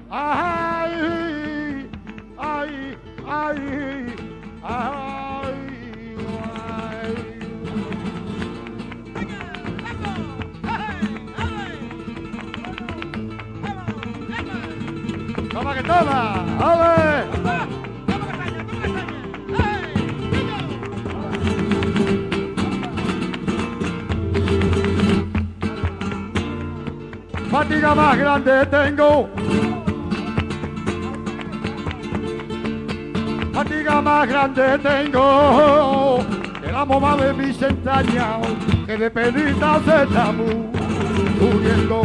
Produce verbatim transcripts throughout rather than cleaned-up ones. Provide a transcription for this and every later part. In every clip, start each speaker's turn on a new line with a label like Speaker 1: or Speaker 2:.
Speaker 1: Ay, ay, ay, ay, ay. Toma que toma, ¡ale! Fatiga más grande tengo, fatiga más grande tengo, que la mamá de mis entrañas, que de penita se está muriendo.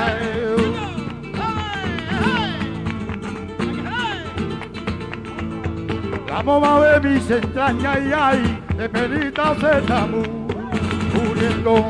Speaker 1: La mamá de mis entrañas, y ay, de penita se está muriendo.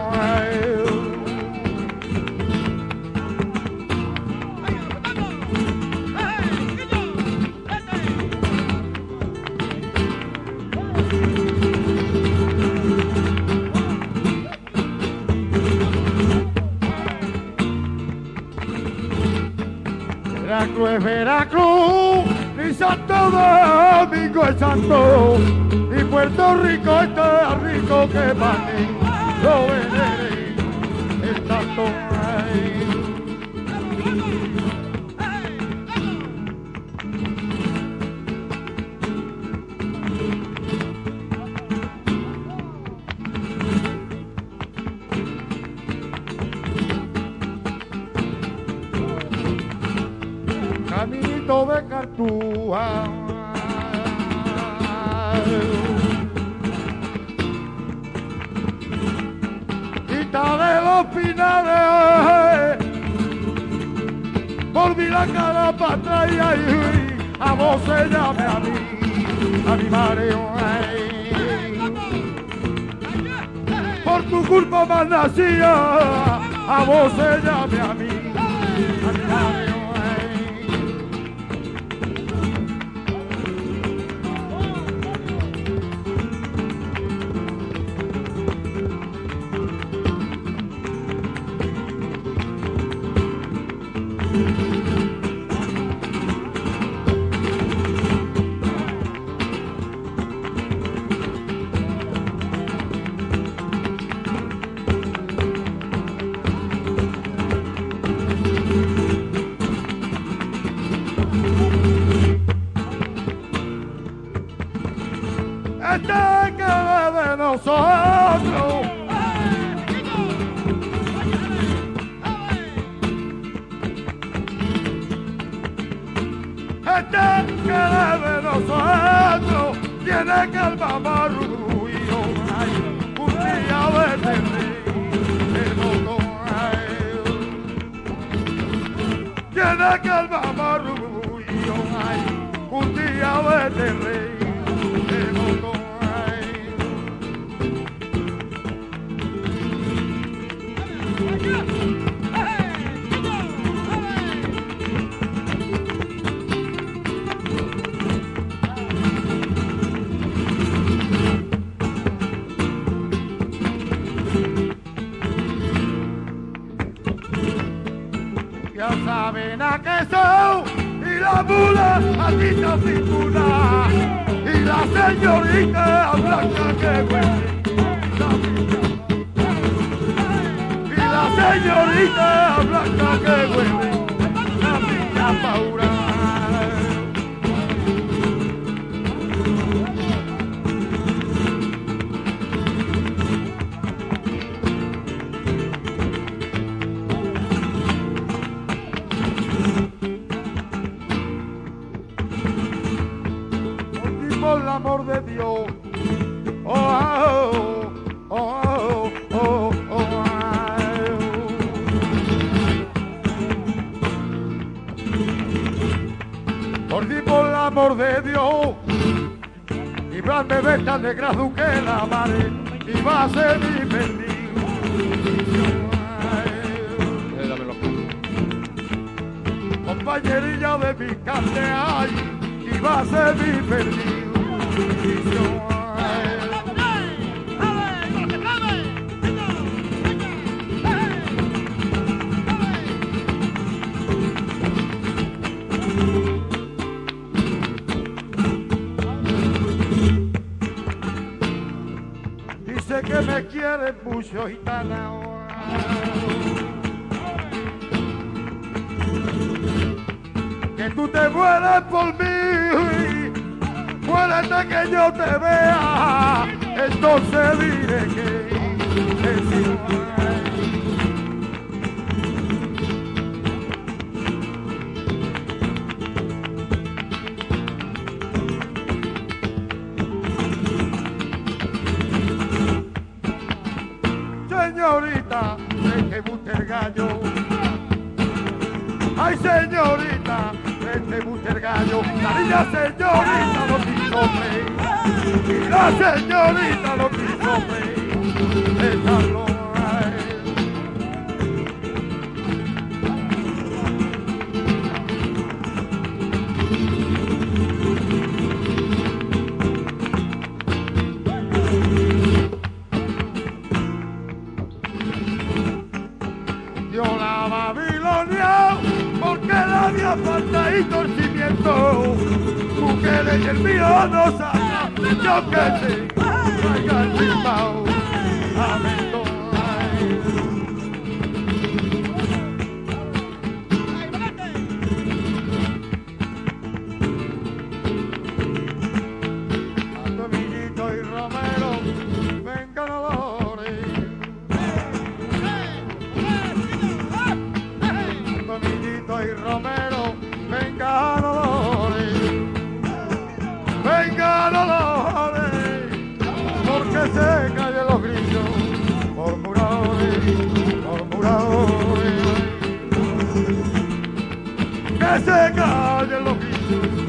Speaker 1: Veracruz es Veracruz, ni Santo Domingo es santo, ni Puerto Rico está rico que para mí lo venere el tanto. Caminito de Cartúa, quita de los pinales, volví la cara para atrás y ahí a vos se llame a mí, a mi mareo. Por tu culpa más nacía, a vos se llame a mí, a mi mareo. Este que de nosotros, este que de nosotros tiene que el mamarrullo, un día de terrible, tiene que el mamarrullo, un día de terrible. Ya saben a qué son, y la mula a Tita Pituna, y la señorita blanca que huele, y la señorita blanca que huele, la niña Paula. Por el amor de Dios, oh, oh, oh, oh, oh, oh, oh. Por ti, por el amor de Dios, librarme de esta negra que la madre y va a ser mi perdido. Compañerilla de mi carne, ay, y va a ser mi perdido. Dice que me quiere mucho, gitana. Que tú te mueres por mí, muérete que yo te vea, entonces diré que, que sí. Señorita, de que guste el gallo. Ay, señorita, de que guste el gallo. La niña señorita lo quiso hombre. Y la señorita lo quiso hombre. Déjalo, ay. Yo la Babilonia, porque la había falta y torcimiento. Tú que eres el mío no sabes, yo que sé, traiga el chimbao, lamento. Antonillito y Romero, vengan olores. Y Romero, venga Dolores, venga Dolores, porque se callen los grillos, murmuradores, murmuradores, que se callen los grillos.